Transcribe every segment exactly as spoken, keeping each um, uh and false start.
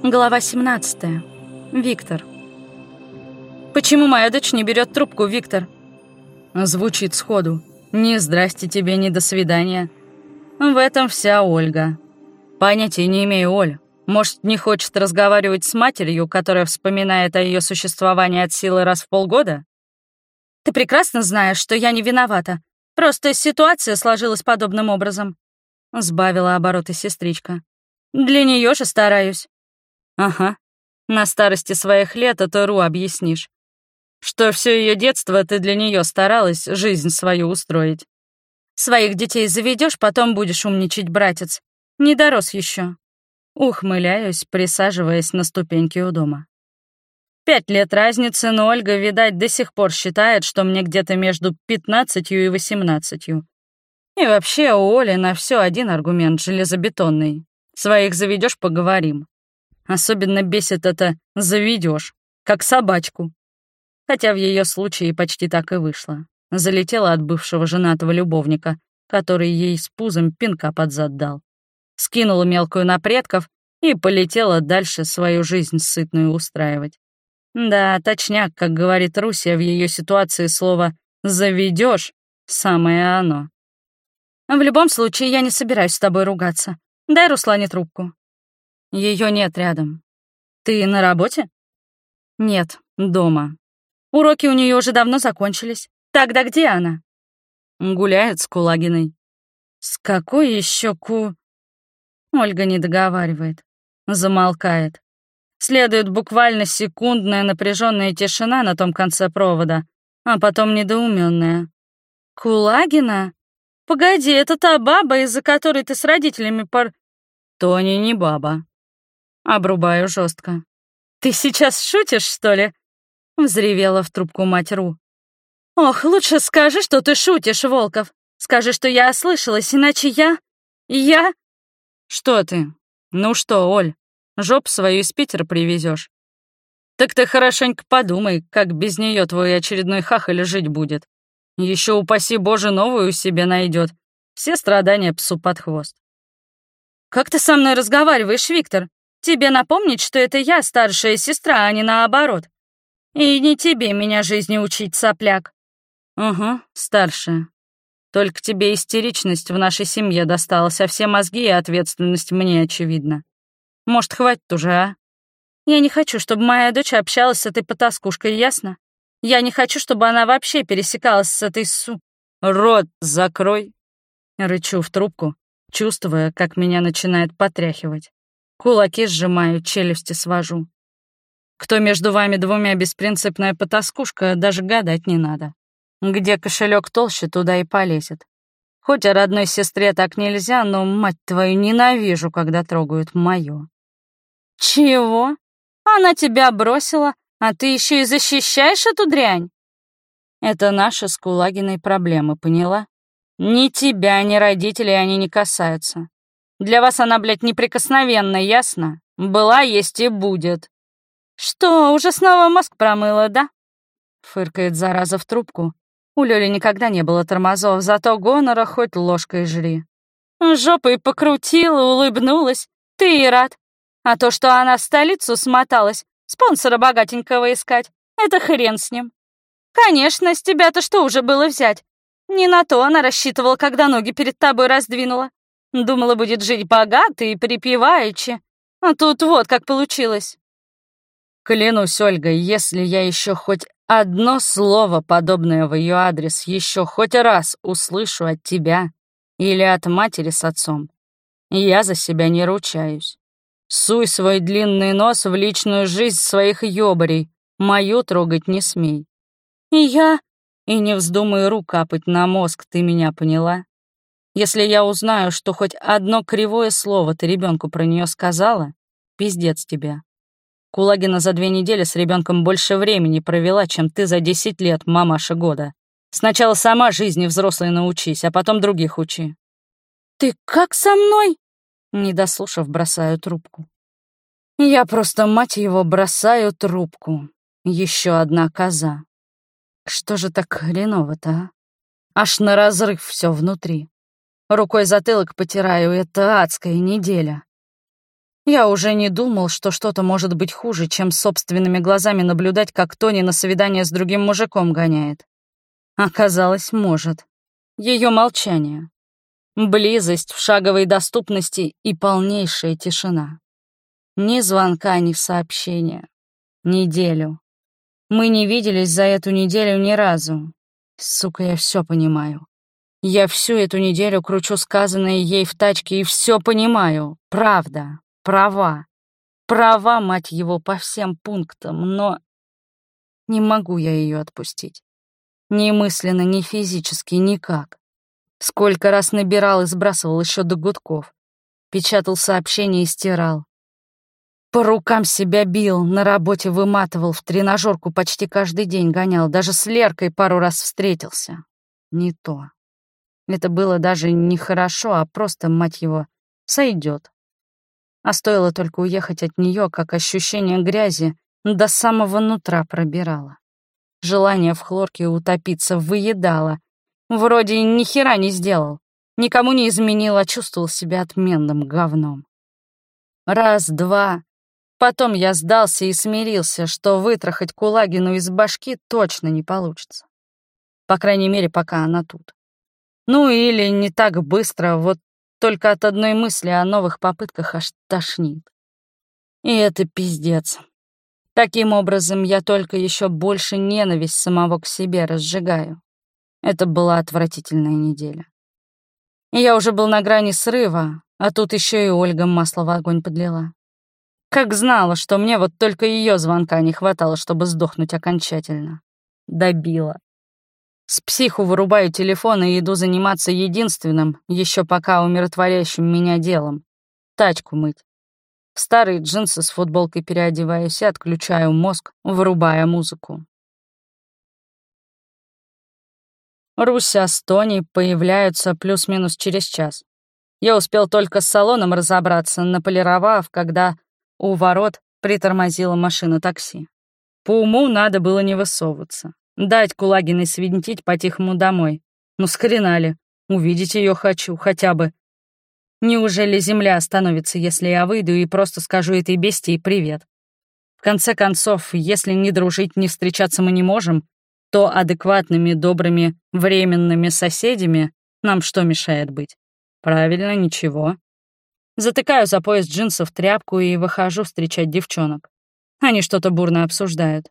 Глава семнадцатая. Виктор. «Почему моя дочь не берет трубку, Виктор?» Звучит сходу. Ни здрасте тебе, ни до свидания. В этом вся Ольга. Понятия не имею, Оль. Может, не хочет разговаривать с матерью, которая вспоминает о ее существовании от силы раз в полгода? Ты прекрасно знаешь, что я не виновата. Просто ситуация сложилась подобным образом. Сбавила обороты сестричка. Для нее же стараюсь. Ага. На старости своих лет это Ру объяснишь. Что все ее детство ты для нее старалась жизнь свою устроить. Своих детей заведешь, потом будешь умничать, братец. Не дорос еще. Ухмыляюсь, присаживаясь на ступеньки у дома. Пять лет разницы, но Ольга, видать, до сих пор считает, что мне где-то между пятнадцатью и восемнадцатью. И вообще у Оли на все один аргумент железобетонный. Своих заведешь, поговорим. Особенно бесит это «заведешь», как собачку. Хотя в ее случае почти так и вышло. Залетела от бывшего женатого любовника, который ей с пузом пинка под зад дал. Скинула мелкую на предков и полетела дальше свою жизнь сытную устраивать. Да, точняк, как говорит Руся, в ее ситуации слово «заведешь» — самое оно. В любом случае, я не собираюсь с тобой ругаться. Дай Руслане трубку. Ее нет рядом. Ты на работе? Нет, дома. Уроки у нее уже давно закончились. Тогда где она? Гуляет с Кулагиной. С какой еще ку... Ольга не договаривает. Замолкает. Следует буквально секундная напряженная тишина на том конце провода, а потом недоуменная. Кулагина? Погоди, это та баба, из-за которой ты с родителями пор... Тони не баба. Обрубаю жестко. Ты сейчас шутишь, что ли? Взревела в трубку мать Ру. Ох, лучше скажи, что ты шутишь, Волков. Скажи, что я ослышалась, иначе я... Я... Что ты? Ну что, Оль, жопу свою из Питера привезешь? Так ты хорошенько подумай, как без нее твой очередной хахаль жить будет. Еще упаси Боже, новую себе найдет. Все страдания псу под хвост. Как ты со мной разговариваешь, Виктор? Тебе напомнить, что это я старшая сестра, а не наоборот. И не тебе меня жизни учить, сопляк. Угу, старшая. Только тебе истеричность в нашей семье досталась, а все мозги и ответственность мне, очевидно. Может, хватит уже, а? Я не хочу, чтобы моя дочь общалась с этой потаскушкой, ясно? Я не хочу, чтобы она вообще пересекалась с этой су... Рот закрой. Рычу в трубку, чувствуя, как меня начинает потряхивать. Кулаки сжимаю, челюсти свожу. Кто между вами двумя беспринципная потаскушка, даже гадать не надо. Где кошелек толще, туда и полезет. Хоть о родной сестре так нельзя, но, мать твою, ненавижу, когда трогают моё. Чего? Она тебя бросила, а ты еще и защищаешь эту дрянь? Это наши с Кулагиной проблемы, поняла? Ни тебя, ни родителей они не касаются. Для вас она, блядь, неприкосновенна, ясно? Была, есть и будет. Что, уже снова мозг промыла, да? Фыркает зараза в трубку. У Лёли никогда не было тормозов, зато гонора хоть ложкой жри. Жопой покрутила, улыбнулась. Ты и рад. А то, что она в столицу смоталась, спонсора богатенького искать, это хрен с ним. Конечно, с тебя-то что уже было взять? Не на то она рассчитывала, когда ноги перед тобой раздвинула. Думала, будет жить богато и припеваючи. А тут вот как получилось. Клянусь, Ольга, если я еще хоть одно слово подобное в ее адрес еще хоть раз услышу от тебя или от матери с отцом, я за себя не ручаюсь. Суй свой длинный нос в личную жизнь своих ёбарей, мою трогать не смей. И я... И не вздумай рук капать на мозг, ты меня поняла? Если я узнаю, что хоть одно кривое слово ты ребенку про нее сказала, пиздец тебе. Кулагина за две недели с ребенком больше времени провела, чем ты за десять лет, мамаша года. Сначала сама жизни взрослой научись, а потом других учи. Ты как со мной? Не дослушав, бросаю трубку. Я просто, мать его, бросаю трубку. Еще одна коза. Что же так хреново-то, а? Аж на разрыв все внутри. Рукой затылок потираю, это адская неделя. Я уже не думал, что что-то может быть хуже, чем собственными глазами наблюдать, как Тони на свидание с другим мужиком гоняет. Оказалось, может. Ее молчание. Близость в шаговой доступности и полнейшая тишина. Ни звонка, ни сообщения. Неделю. Мы не виделись за эту неделю ни разу. Сука, я все понимаю. Я всю эту неделю кручу сказанное ей в тачке и все понимаю. Правда. Права. Права, мать его, по всем пунктам, но... Не могу я ее отпустить. Ни мысленно, ни физически, никак. Сколько раз набирал и сбрасывал еще до гудков. Печатал сообщения и стирал. По рукам себя бил, на работе выматывал, в тренажерку почти каждый день гонял, даже с Леркой пару раз встретился. Не то. Это было даже не хорошо, а просто, мать его, сойдет. А стоило только уехать от нее, как ощущение грязи до самого нутра пробирало. Желание в хлорке утопиться выедало. Вроде ни хера не сделал, никому не изменил, а чувствовал себя отменным говном. Раз, два. Потом я сдался и смирился, что вытрахать Кулагину из башки точно не получится. По крайней мере, пока она тут. Ну или не так быстро, вот только от одной мысли о новых попытках аж тошнит. И это пиздец. Таким образом, я только еще больше ненависть самого к себе разжигаю. Это была отвратительная неделя. И я уже был на грани срыва, а тут еще и Ольга масло в огонь подлила. Как знала, что мне вот только ее звонка не хватало, чтобы сдохнуть окончательно. Добила. С психу вырубаю телефон и иду заниматься единственным, еще пока умиротворяющим меня делом — тачку мыть. В старые джинсы с футболкой переодеваюсь и отключаю мозг, вырубая музыку. Руся с Тони появляются плюс-минус через час. Я успел только с салоном разобраться, наполировав, когда у ворот притормозила машина такси. По уму надо было не высовываться. Дать Кулагиной свинтить по-тихому домой. Ну, схрена ли? Увидеть ее хочу, хотя бы. Неужели земля остановится, если я выйду и просто скажу этой бестии привет? В конце концов, если не дружить, не встречаться мы не можем, то адекватными, добрыми, временными соседями нам что мешает быть? Правильно, ничего. Затыкаю за пояс джинсов тряпку и выхожу встречать девчонок. Они что-то бурно обсуждают.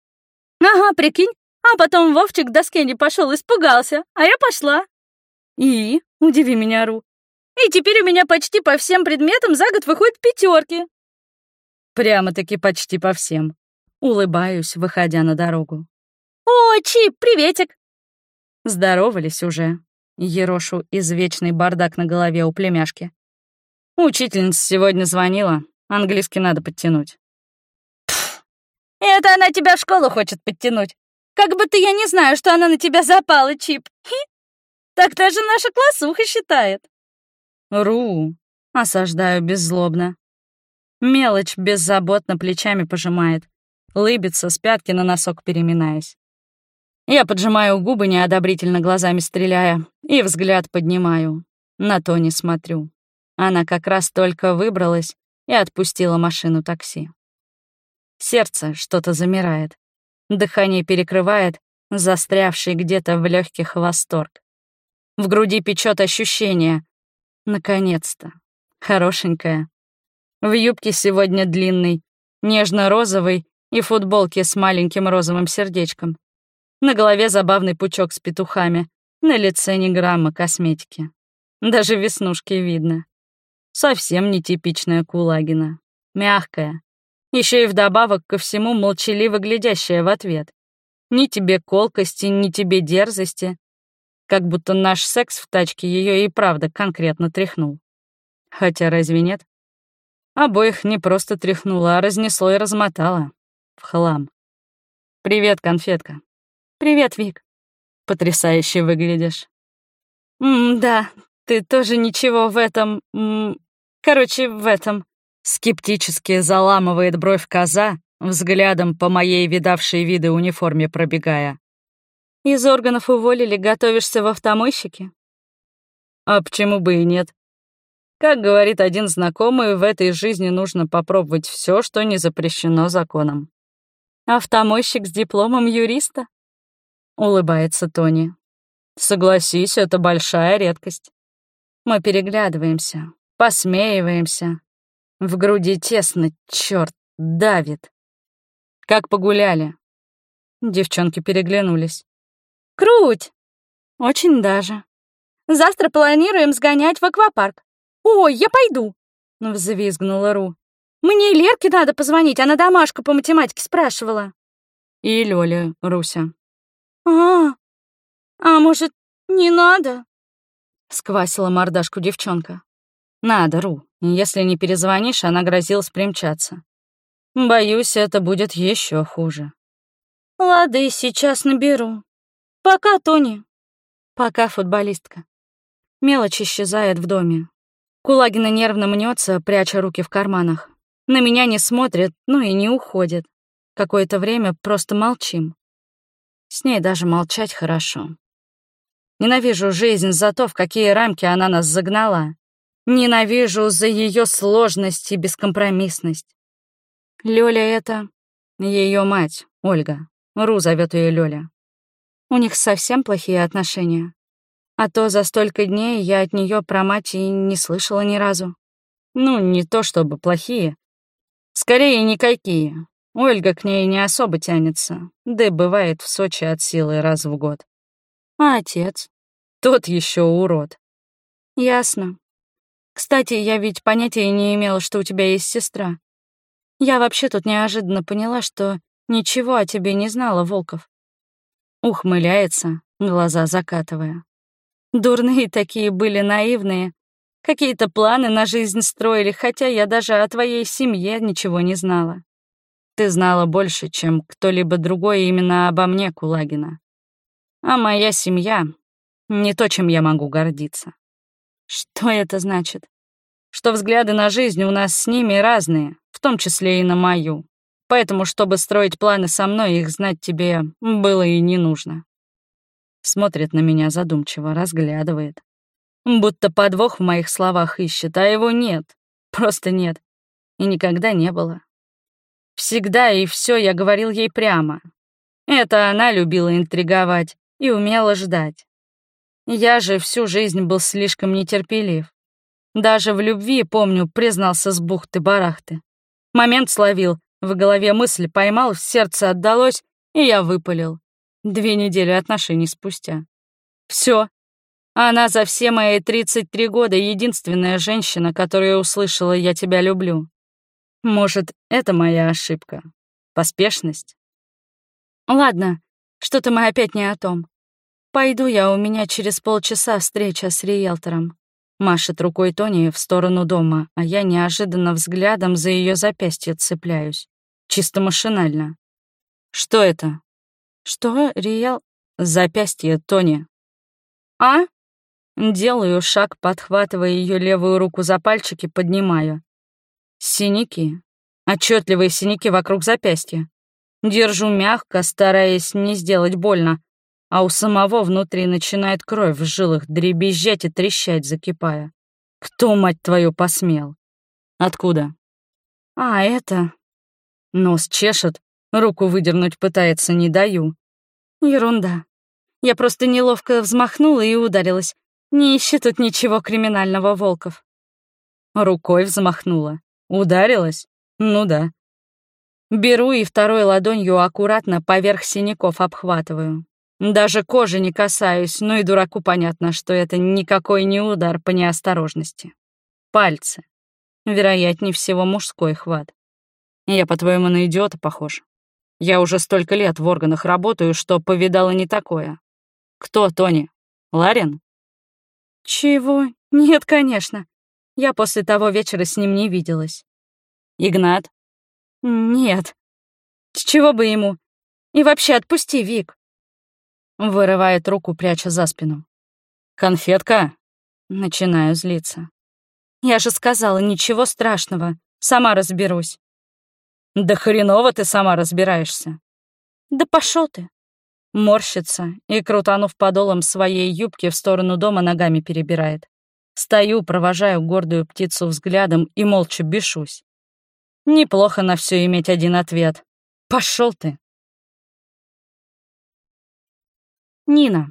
Ага, прикинь. А потом Вовчик к доске не пошел, испугался, а я пошла. И? Удиви меня, Ру. И теперь у меня почти по всем предметам за год выходят пятерки. Прямо-таки почти по всем. Улыбаюсь, выходя на дорогу. О, Чип, приветик. Здоровались уже. Ерошу извечный бардак на голове у племяшки. Учительница сегодня звонила, английский надо подтянуть. Пф, это она тебя в школу хочет подтянуть. Как будто я не знаю, что она на тебя запала, Чип. Хи. Так даже наша классуха считает. Ру, осаждаю беззлобно. Мелочь беззаботно плечами пожимает, лыбится, с пятки на носок переминаясь. Я поджимаю губы, неодобрительно глазами стреляя, и взгляд поднимаю. На Тони смотрю. Она как раз только выбралась и отпустила машину такси. Сердце что-то замирает. Дыхание перекрывает застрявший где-то в легких восторг. В груди печет ощущение. Наконец-то. Хорошенькая. В юбке сегодня длинной, нежно-розовой и футболке с маленьким розовым сердечком. На голове забавный пучок с петухами, на лице ни грамма косметики. Даже веснушки видно. Совсем нетипичная Кулагина. Мягкая. Еще и вдобавок ко всему молчаливо глядящая в ответ. Ни тебе колкости, ни тебе дерзости. Как будто наш секс в тачке ее и правда конкретно тряхнул. Хотя разве нет? Обоих не просто тряхнуло, а разнесло и размотало. В хлам. «Привет, конфетка». «Привет, Вик». «Потрясающе выглядишь». М «Да, ты тоже ничего в этом... М короче, в этом...» Скептически заламывает бровь коза, взглядом по моей видавшей виды униформе пробегая. «Из органов уволили, готовишься в автомойщике?» «А почему бы и нет?» Как говорит один знакомый, в этой жизни нужно попробовать все, что не запрещено законом. Автомойщик с дипломом юриста? Улыбается Тони. Согласись, это большая редкость. Мы переглядываемся, посмеиваемся. В груди тесно, черт, давит. Как погуляли? Девчонки переглянулись. Круть! Очень даже. Завтра планируем сгонять в аквапарк. Ой, я пойду! Взвизгнула Ру. Мне Лерке надо позвонить, она домашку по математике спрашивала. И Лёля, Руся. А, а может, не надо? Сквасила мордашку девчонка. Надо, Ру. Если не перезвонишь, она грозилась примчаться. Боюсь, это будет еще хуже. Лады, сейчас наберу. Пока, Тони. Пока, футболистка. Мелочь исчезает в доме. Кулагина нервно мнется, пряча руки в карманах. На меня не смотрит, ну и не уходит. Какое-то время просто молчим. С ней даже молчать хорошо. Ненавижу жизнь за то, в какие рамки она нас загнала. Ненавижу за ее сложность и бескомпромиссность. Лёля — это ее мать, Ольга. Ру зовет ее Лёля. У них совсем плохие отношения. А то за столько дней я от нее про мать и не слышала ни разу. Ну, не то чтобы плохие. Скорее, никакие. Ольга к ней не особо тянется, да и бывает в Сочи от силы раз в год. А отец? Тот еще урод. Ясно. Кстати, я ведь понятия не имела, что у тебя есть сестра. Я вообще тут неожиданно поняла, что ничего о тебе не знала, Волков. Ухмыляется, глаза закатывая. Дурные такие были, наивные. Какие-то планы на жизнь строили, хотя я даже о твоей семье ничего не знала. Ты знала больше, чем кто-либо другой именно обо мне, Кулагина. А моя семья — не то, чем я могу гордиться. Что это значит? Что взгляды на жизнь у нас с ними разные, в том числе и на мою. Поэтому, чтобы строить планы со мной, их знать тебе было и не нужно. Смотрит на меня задумчиво, разглядывает. Будто подвох в моих словах ищет, а его нет. Просто нет. И никогда не было. Всегда и все я говорил ей прямо. Это она любила интриговать и умела ждать. Я же всю жизнь был слишком нетерпелив. Даже в любви, помню, признался с бухты-барахты. Момент словил, в голове мысль поймал, в сердце отдалось, и я выпалил. Две недели отношений спустя. Все. Она за все мои тридцать три года единственная женщина, которая услышала «я тебя люблю». Может, это моя ошибка? Поспешность? Ладно, что-то мы опять не о том. Пойду я, у меня через полчаса встреча с риэлтором. Машет рукой Тони в сторону дома, а я неожиданно взглядом за ее запястье цепляюсь. Чисто машинально. Что это? Что, Риэл? Запястье Тони. А? Делаю шаг, подхватывая ее левую руку за пальчики, поднимаю. Синяки. Отчетливые синяки вокруг запястья. Держу мягко, стараясь не сделать больно, а у самого внутри начинает кровь в жилах дребезжать и трещать, закипая. Кто, мать твою, посмел? Откуда? А, это... Нос чешет, руку выдернуть пытается, не даю. Ерунда. Я просто неловко взмахнула и ударилась. Не ищи тут ничего криминального, Волков. Рукой взмахнула. Ударилась? Ну да. Беру и второй ладонью аккуратно поверх синяков обхватываю. Даже кожи не касаюсь, ну и дураку понятно, что это никакой не удар по неосторожности. Пальцы. Вероятнее всего, мужской хват. Я, по-твоему, на идиота похож? Я уже столько лет в органах работаю, что повидала не такое. Кто, Тони? Ларин? Чего? Нет, конечно. Я после того вечера с ним не виделась. Игнат? Нет. С чего бы ему? И вообще отпусти, Вик. Вырывает руку, пряча за спину. Конфетка? Начинаю злиться. Я же сказала, ничего страшного. Сама разберусь. Да хреново ты сама разбираешься. Да пошел ты. Морщится и, крутанув подолом своей юбки, в сторону дома ногами перебирает. Стою, провожаю гордую птицу взглядом и молча бешусь. Неплохо на все иметь один ответ. Пошел ты. Нина.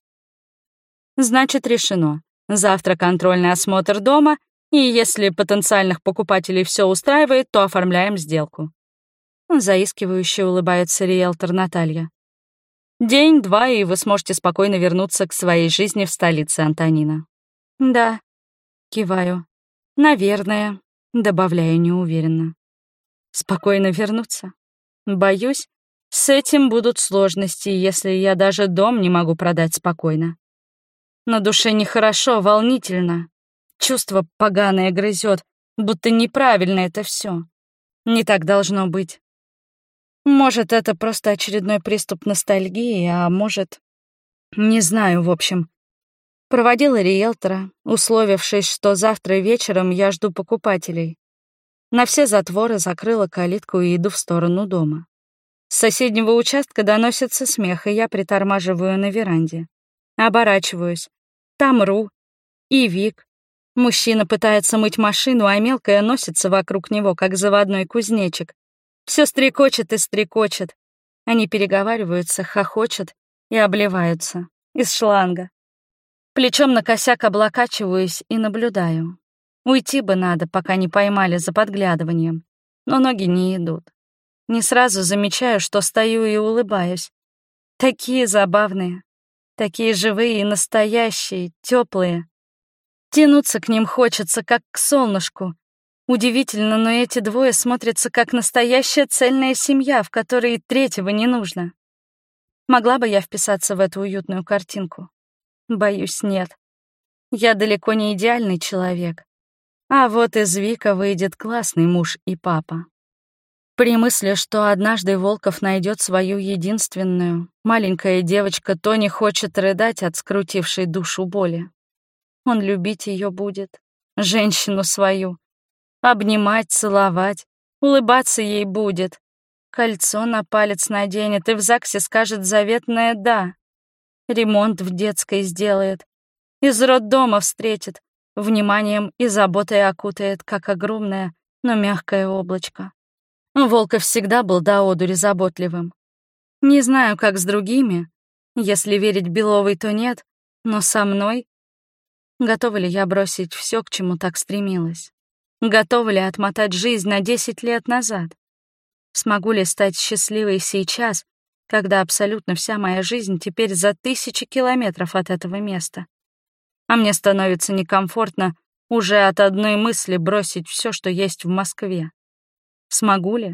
Значит, решено. Завтра контрольный осмотр дома, и если потенциальных покупателей все устраивает, то оформляем сделку. Заискивающе улыбается риэлтор Наталья. День-два, и вы сможете спокойно вернуться к своей жизни в столице, Антонина. Да, киваю. Наверное, добавляю неуверенно. Спокойно вернуться? Боюсь, с этим будут сложности, если я даже дом не могу продать спокойно. На душе нехорошо, волнительно. Чувство поганое грызет, будто неправильно это все. Не так должно быть. Может, это просто очередной приступ ностальгии, а может... Не знаю, в общем. Проводила риэлтора, условившись, что завтра вечером я жду покупателей. На все затворы закрыла калитку и иду в сторону дома. С соседнего участка доносится смех, и я притормаживаю на веранде. Оборачиваюсь. Там Ру и Вик. Мужчина пытается мыть машину, а мелкая носится вокруг него, как заводной кузнечик. Все стрекочет и стрекочет. Они переговариваются, хохочут и обливаются. Из шланга. Плечом на косяк облокачиваюсь и наблюдаю. Уйти бы надо, пока не поймали за подглядыванием. Но ноги не идут. Не сразу замечаю, что стою и улыбаюсь. Такие забавные. Такие живые и настоящие, теплые. Тянуться к ним хочется, как к солнышку. Удивительно, но эти двое смотрятся как настоящая цельная семья, в которой и третьего не нужно. Могла бы я вписаться в эту уютную картинку? Боюсь, нет. Я далеко не идеальный человек. А вот из Вика выйдет классный муж и папа. При мысли, что однажды Волков найдет свою единственную, маленькая девочка Тони хочет рыдать от скрутившей душу боли. Он любить ее будет, женщину свою, обнимать, целовать, улыбаться ей будет, кольцо на палец наденет и в ЗАГСе скажет заветное «да», ремонт в детской сделает, из роддома встретит, вниманием и заботой окутает, как огромное, но мягкое облачко. Волков всегда был до одури заботливым. Не знаю, как с другими, если верить Беловой, то нет, но со мной... Готова ли я бросить все, к чему так стремилась? Готова ли отмотать жизнь на десять лет назад? Смогу ли стать счастливой сейчас, когда абсолютно вся моя жизнь теперь за тысячи километров от этого места? А мне становится некомфортно уже от одной мысли бросить все, что есть в Москве. Смогу ли?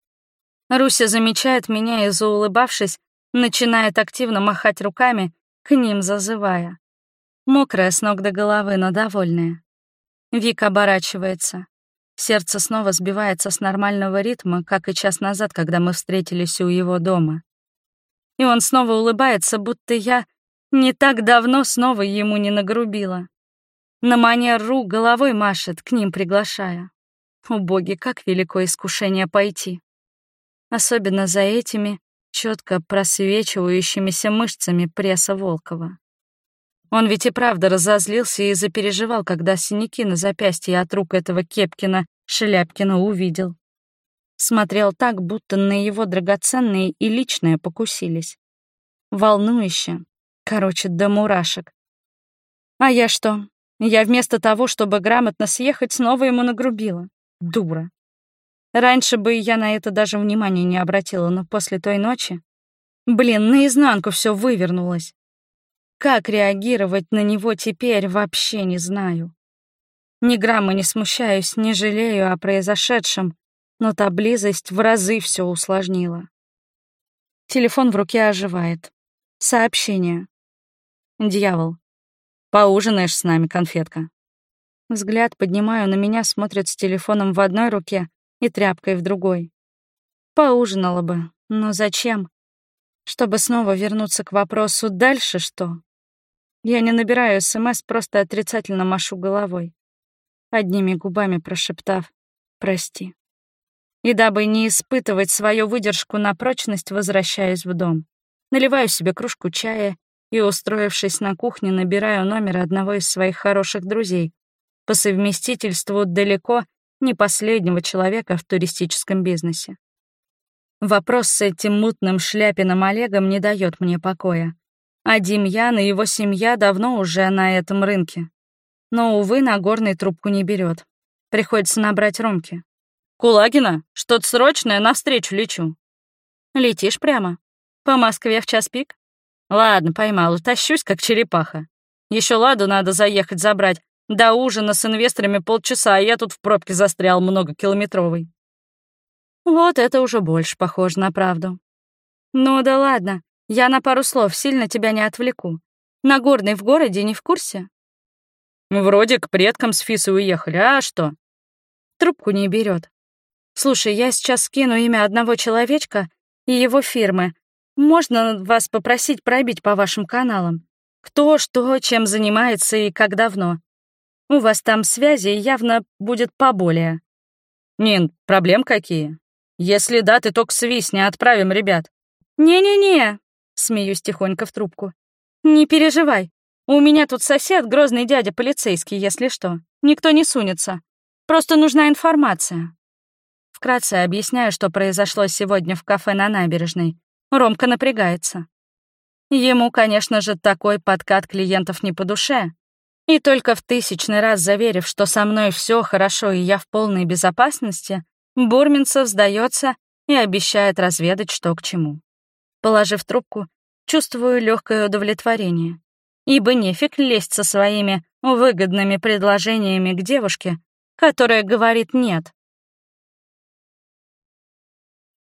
Руся замечает меня и, заулыбавшись, начинает активно махать руками, к ним зазывая. Мокрая с ног до головы, но довольная. Вик оборачивается. Сердце снова сбивается с нормального ритма, как и час назад, когда мы встретились у его дома. И он снова улыбается, будто я не так давно снова ему не нагрубила. На манер Ру головой машет, к ним приглашая. О боги, как велико искушение пойти. Особенно за этими четко просвечивающимися мышцами пресса Волкова. Он ведь и правда разозлился и запереживал, когда синяки на запястье от рук этого Кепкина Шеляпкина увидел. Смотрел так, будто на его драгоценные и личное покусились. Волнующе. Короче, до мурашек. А я что? Я вместо того, чтобы грамотно съехать, снова ему нагрубила. Дура. Раньше бы я на это даже внимания не обратила, но после той ночи... Блин, наизнанку все вывернулось. Как реагировать на него теперь, вообще не знаю. Ни грамма не смущаюсь, не жалею о произошедшем, но та близость в разы все усложнила. Телефон в руке оживает. Сообщение. Дьявол. Поужинаешь с нами, конфетка? Взгляд поднимаю, на меня смотрят с телефоном в одной руке и тряпкой в другой. Поужинала бы, но зачем? Чтобы снова вернуться к вопросу «дальше что?». Я не набираю СМС, просто отрицательно машу головой, одними губами прошептав «прости». И дабы не испытывать свою выдержку на прочность, возвращаюсь в дом. Наливаю себе кружку чая и, устроившись на кухне, набираю номер одного из своих хороших друзей, по совместительству далеко не последнего человека в туристическом бизнесе. Вопрос с этим мутным Шляпиным Олегом не дает мне покоя. А Демьян и его семья давно уже на этом рынке. Но, увы, Нагорный трубку не берет. Приходится набрать Ромки. «Кулагина, что-то срочное, навстречу лечу». «Летишь прямо? По Москве в час пик?» «Ладно, поймал, тащусь, как черепаха. Еще Ладу надо заехать забрать. До ужина с инвесторами полчаса, а я тут в пробке застрял многокилометровый». Вот это уже больше похоже на правду. «Ну да ладно, я на пару слов сильно тебя не отвлеку. Нагорный в городе не в курсе?» «Вроде к предкам с Фисой уехали, а что?» Трубку не берет. «Слушай, я сейчас скину имя одного человечка и его фирмы. Можно вас попросить пробить по вашим каналам? Кто, что, чем занимается и как давно? У вас там связи явно будет поболее». «Нин, проблем какие? Если да, ты только свистни, отправим ребят». «Не-не-не», — смеюсь тихонько в трубку. «Не переживай. У меня тут сосед, грозный дядя полицейский, если что. Никто не сунется. Просто нужна информация». Вкратце объясняю, что произошло сегодня в кафе на набережной. Ромка напрягается. Ему, конечно же, такой подкат клиентов не по душе. И только в тысячный раз заверив, что со мной все хорошо и я в полной безопасности, Бурминцев сдается и обещает разведать, что к чему. Положив трубку, чувствую легкое удовлетворение, ибо нефиг лезть со своими выгодными предложениями к девушке, которая говорит «нет».